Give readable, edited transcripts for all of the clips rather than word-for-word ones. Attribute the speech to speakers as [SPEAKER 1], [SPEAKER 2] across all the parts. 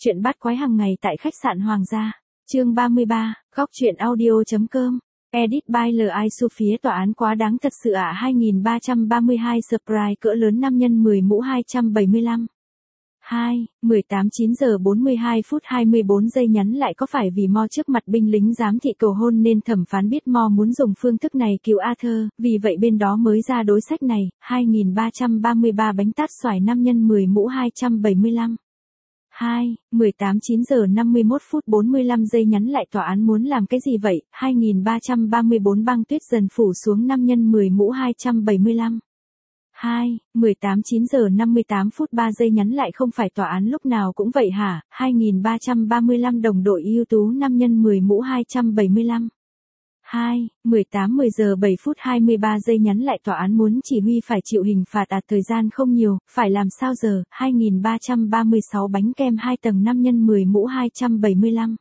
[SPEAKER 1] Chuyện bắt quái hàng ngày tại khách sạn Hoàng gia. Chương 33, góc truyện audio.com. Edit by L.I. Su phía tòa án quá đáng thật sự ạ. 2332 surprise cỡ lớn 5 x 10 mũ 275. 18 9 giờ 42 phút 24 giây nhắn lại có phải vì Mo trước mặt binh lính giám thị cầu hôn nên thẩm phán biết Mo muốn dùng phương thức này cứu Arthur, vì vậy bên đó mới ra đối sách này. 2333 bánh tát xoài 5 x 10 mũ 275. 18 9 giờ 51 phút 45 giây nhắn lại tòa án muốn làm cái gì vậy? 2334 băng tuyết dần phủ xuống 5 x 10 mũ 275. 18 9 giờ 58 phút 3 giây nhắn lại không phải tòa án lúc nào cũng vậy hả? 2335 đồng đội ưu tú 5 x 10 mũ 275. 18 10 giờ 7 phút 23 giây nhắn lại tòa án muốn chỉ huy phải chịu hình phạt thời gian không nhiều, phải làm sao giờ? 2336 bánh kem 2 tầng 5 x 10 mũ 275.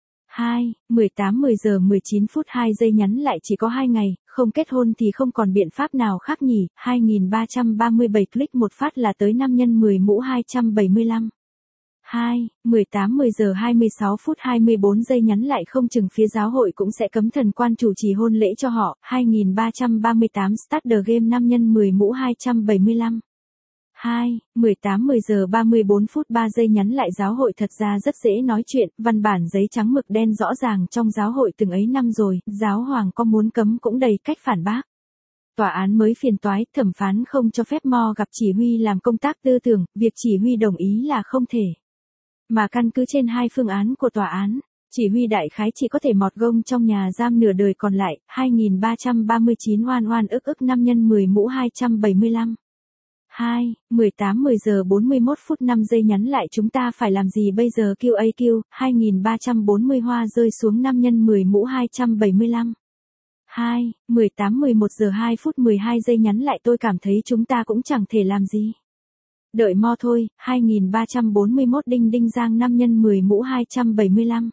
[SPEAKER 1] 18 10 giờ 19 phút 2 giây nhắn lại chỉ có 2 ngày, không kết hôn thì không còn biện pháp nào khác nhỉ? 2337 click một phát là tới 5 x 10 mũ 275. 18 10 giờ 26 phút 24 giây nhắn lại không chừng phía giáo hội cũng sẽ cấm thần quan chủ trì hôn lễ cho họ. 2338 start the game 5 x 10 mũ 275. 18 10 giờ 34 phút 3 giây nhắn lại giáo hội thật ra rất dễ nói chuyện, văn bản giấy trắng mực đen rõ ràng trong giáo hội từng ấy năm rồi, giáo hoàng có muốn cấm cũng đầy cách phản bác. Tòa án mới phiền toái, thẩm phán không cho phép Mo gặp chỉ huy làm công tác tư tưởng, việc chỉ huy đồng ý là không thể. Mà căn cứ trên hai phương án của tòa án, chỉ huy đại khái chỉ có thể mọt gông trong nhà giam nửa đời còn lại. 2339 oan oan ức 5 x 10 mũ 275. 18 10 giờ 41 phút 5 giây nhắn lại chúng ta phải làm gì bây giờ QAQ. 2340 hoa rơi xuống 5 x 10 mũ 275. 18 11 giờ 2 phút 12 giây nhắn lại tôi cảm thấy chúng ta cũng chẳng thể làm gì. Đợi Mo thôi. 2341 đinh đinh giang 5 x 10 mũ 275.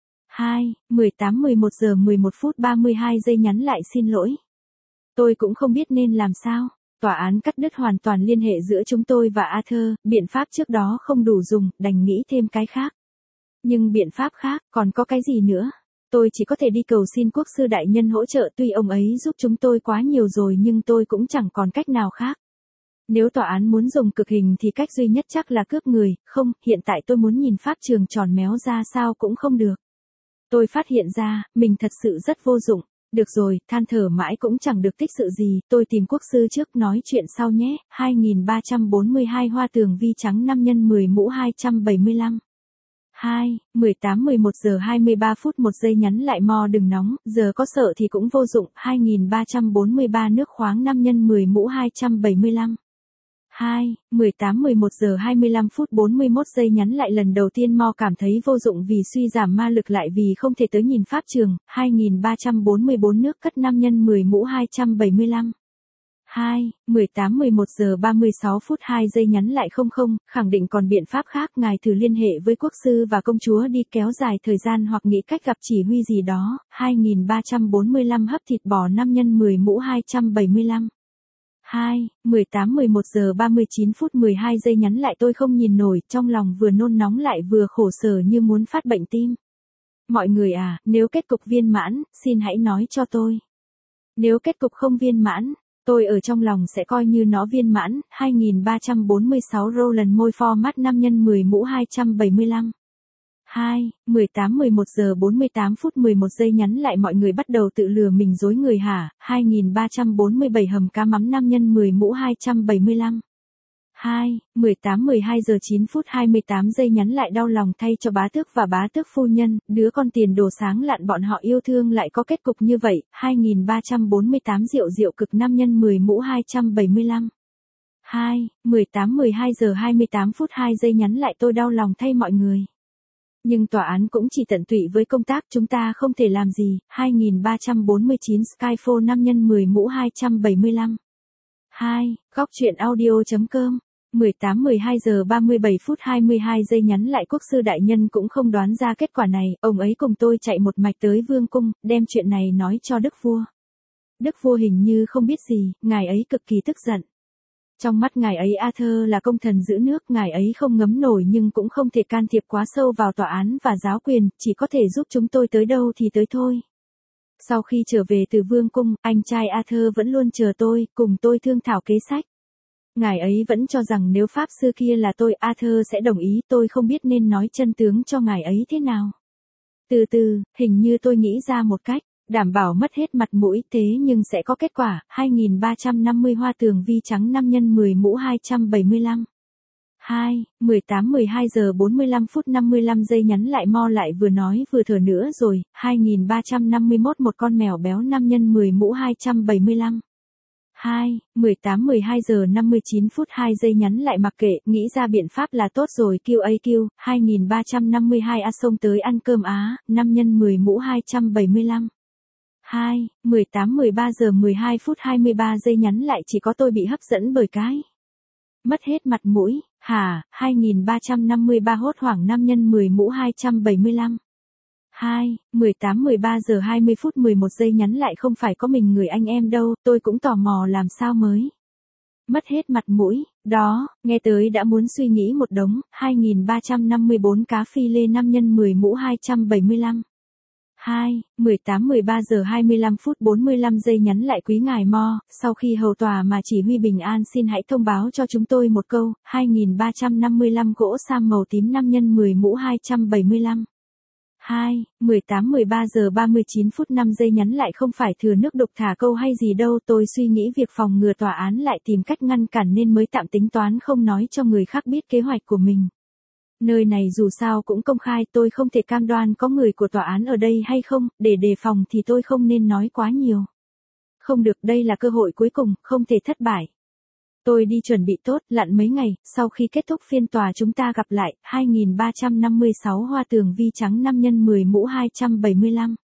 [SPEAKER 1] 18 11 giờ 11 phút 32 giây nhắn lại xin lỗi. Tôi cũng không biết nên làm sao. Tòa án cắt đứt hoàn toàn liên hệ giữa chúng tôi và Arthur, biện pháp trước đó không đủ dùng, đành nghĩ thêm cái khác. Nhưng biện pháp khác, còn có cái gì nữa? Tôi chỉ có thể đi cầu xin quốc sư đại nhân hỗ trợ, tuy ông ấy giúp chúng tôi quá nhiều rồi nhưng tôi cũng chẳng còn cách nào khác. Nếu tòa án muốn dùng cực hình thì cách duy nhất chắc là cướp người, không, hiện tại tôi muốn nhìn pháp trường tròn méo ra sao cũng không được. Tôi phát hiện ra, mình thật sự rất vô dụng. Được rồi, than thở mãi cũng chẳng được tích sự gì, tôi tìm quốc sư trước nói chuyện sau nhé. 2342 hoa tường vi trắng 5 x 10 mũ 275. 18 11 giờ 23 phút 1 giây nhắn lại Mo đừng nóng, giờ có sợ thì cũng vô dụng. 2343 nước khoáng 5 x 10 mũ 275. 18 11 giờ 25 phút 41 giây nhắn lại lần đầu tiên Mo cảm thấy vô dụng vì suy giảm ma lực lại vì không thể tới nhìn pháp trường. 2344 nước cất 5 x 10 mũ 275. 18 11 giờ 36 phút 2 giây nhắn lại không, khẳng định còn biện pháp khác, ngài thử liên hệ với quốc sư và công chúa đi kéo dài thời gian hoặc nghĩ cách gặp chỉ huy gì đó. 2345 hấp thịt bò 5 x 10 mũ 275. 18 11 giờ 39 phút 12 giây nhắn lại tôi không nhìn nổi, trong lòng vừa nôn nóng lại vừa khổ sở như muốn phát bệnh tim. Mọi người à, nếu kết cục viên mãn, xin hãy nói cho tôi. Nếu kết cục không viên mãn, tôi ở trong lòng sẽ coi như nó viên mãn. 2346 Roland môi format 5 x 10 mũ 275. 18 11 giờ 48 phút 11 giây nhắn lại mọi người bắt đầu tự lừa mình dối người hả? 2347 hầm cá mắm 5 x 10 mũ 275. 18 12 giờ 9 phút 28 giây nhắn lại đau lòng thay cho bá tước và bá tước phu nhân, đứa con tiền đồ sáng lạn bọn họ yêu thương lại có kết cục như vậy. 2348 rượu rượu cực 5 x 10 mũ 275. 18 12 giờ 28 phút 2 giây nhắn lại tôi đau lòng thay mọi người. Nhưng tòa án cũng chỉ tận tụy với công tác, chúng ta không thể làm gì. 2349 Skyfall 5 x 10 mũ 275. Góc truyện audio.com. 18 12 giờ 37 phút 22 giây nhắn lại quốc sư đại nhân cũng không đoán ra kết quả này, ông ấy cùng tôi chạy một mạch tới vương cung, đem chuyện này nói cho đức vua. Đức vua hình như không biết gì, ngài ấy cực kỳ tức giận. Trong mắt ngài ấy Arthur là công thần giữ nước, ngài ấy không ngấm nổi nhưng cũng không thể can thiệp quá sâu vào tòa án và giáo quyền, chỉ có thể giúp chúng tôi tới đâu thì tới thôi. Sau khi trở về từ vương cung, anh trai Arthur vẫn luôn chờ tôi, cùng tôi thương thảo kế sách. Ngài ấy vẫn cho rằng nếu pháp sư kia là tôi, Arthur sẽ đồng ý, tôi không biết nên nói chân tướng cho ngài ấy thế nào. Từ từ, hình như tôi nghĩ ra một cách, đảm bảo mất hết mặt mũi thế nhưng sẽ có kết quả, 2350 hoa tường vi trắng 5 x 10 mũ 275. 18 giờ 45 phút 55 giây nhắn lại Mo lại vừa nói vừa thở nữa rồi, 2351 một con mèo béo 5 x 10 mũ 275. 18 giờ 59 phút 2 giây nhắn lại mặc kệ, nghĩ ra biện pháp là tốt rồi QAQ, 2352 A xông tới ăn cơm Á, 5 x 10 mũ 275. 13 giờ 12 phút 23 giây nhắn lại chỉ có tôi bị hấp dẫn bởi cái. Mất hết mặt mũi, hả, 2353 hốt hoảng 5 x 10 mũ 275. 13 giờ 20 phút 11 giây nhắn lại không phải có mình người anh em đâu, tôi cũng tò mò làm sao mới. Mất hết mặt mũi, đó, nghe tới đã muốn suy nghĩ một đống, 2354 cá phi lê 5 x 10 mũ 275. 13 giờ 25 phút 45 giây nhắn lại quý ngài Mo, sau khi hầu tòa mà chỉ huy bình an xin hãy thông báo cho chúng tôi một câu, 2355 gỗ sam màu tím 5 x 10 mũ 275. 13 giờ 39 phút 5 giây nhắn lại không phải thừa nước đục thả câu hay gì đâu, tôi suy nghĩ việc phòng ngừa tòa án lại tìm cách ngăn cản nên mới tạm tính toán không nói cho người khác biết kế hoạch của mình. Nơi này dù sao cũng công khai, tôi không thể cam đoan có người của tòa án ở đây hay không, để đề phòng thì tôi không nên nói quá nhiều. Không được, đây là cơ hội cuối cùng, không thể thất bại. Tôi đi chuẩn bị tốt, lặn mấy ngày, sau khi kết thúc phiên tòa chúng ta gặp lại, 2356 hoa tường vi trắng 5 x 10 mũ 275.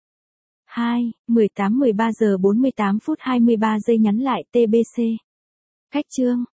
[SPEAKER 1] 13 giờ 48 phút 23 giây nhắn lại TBC. Cách chương.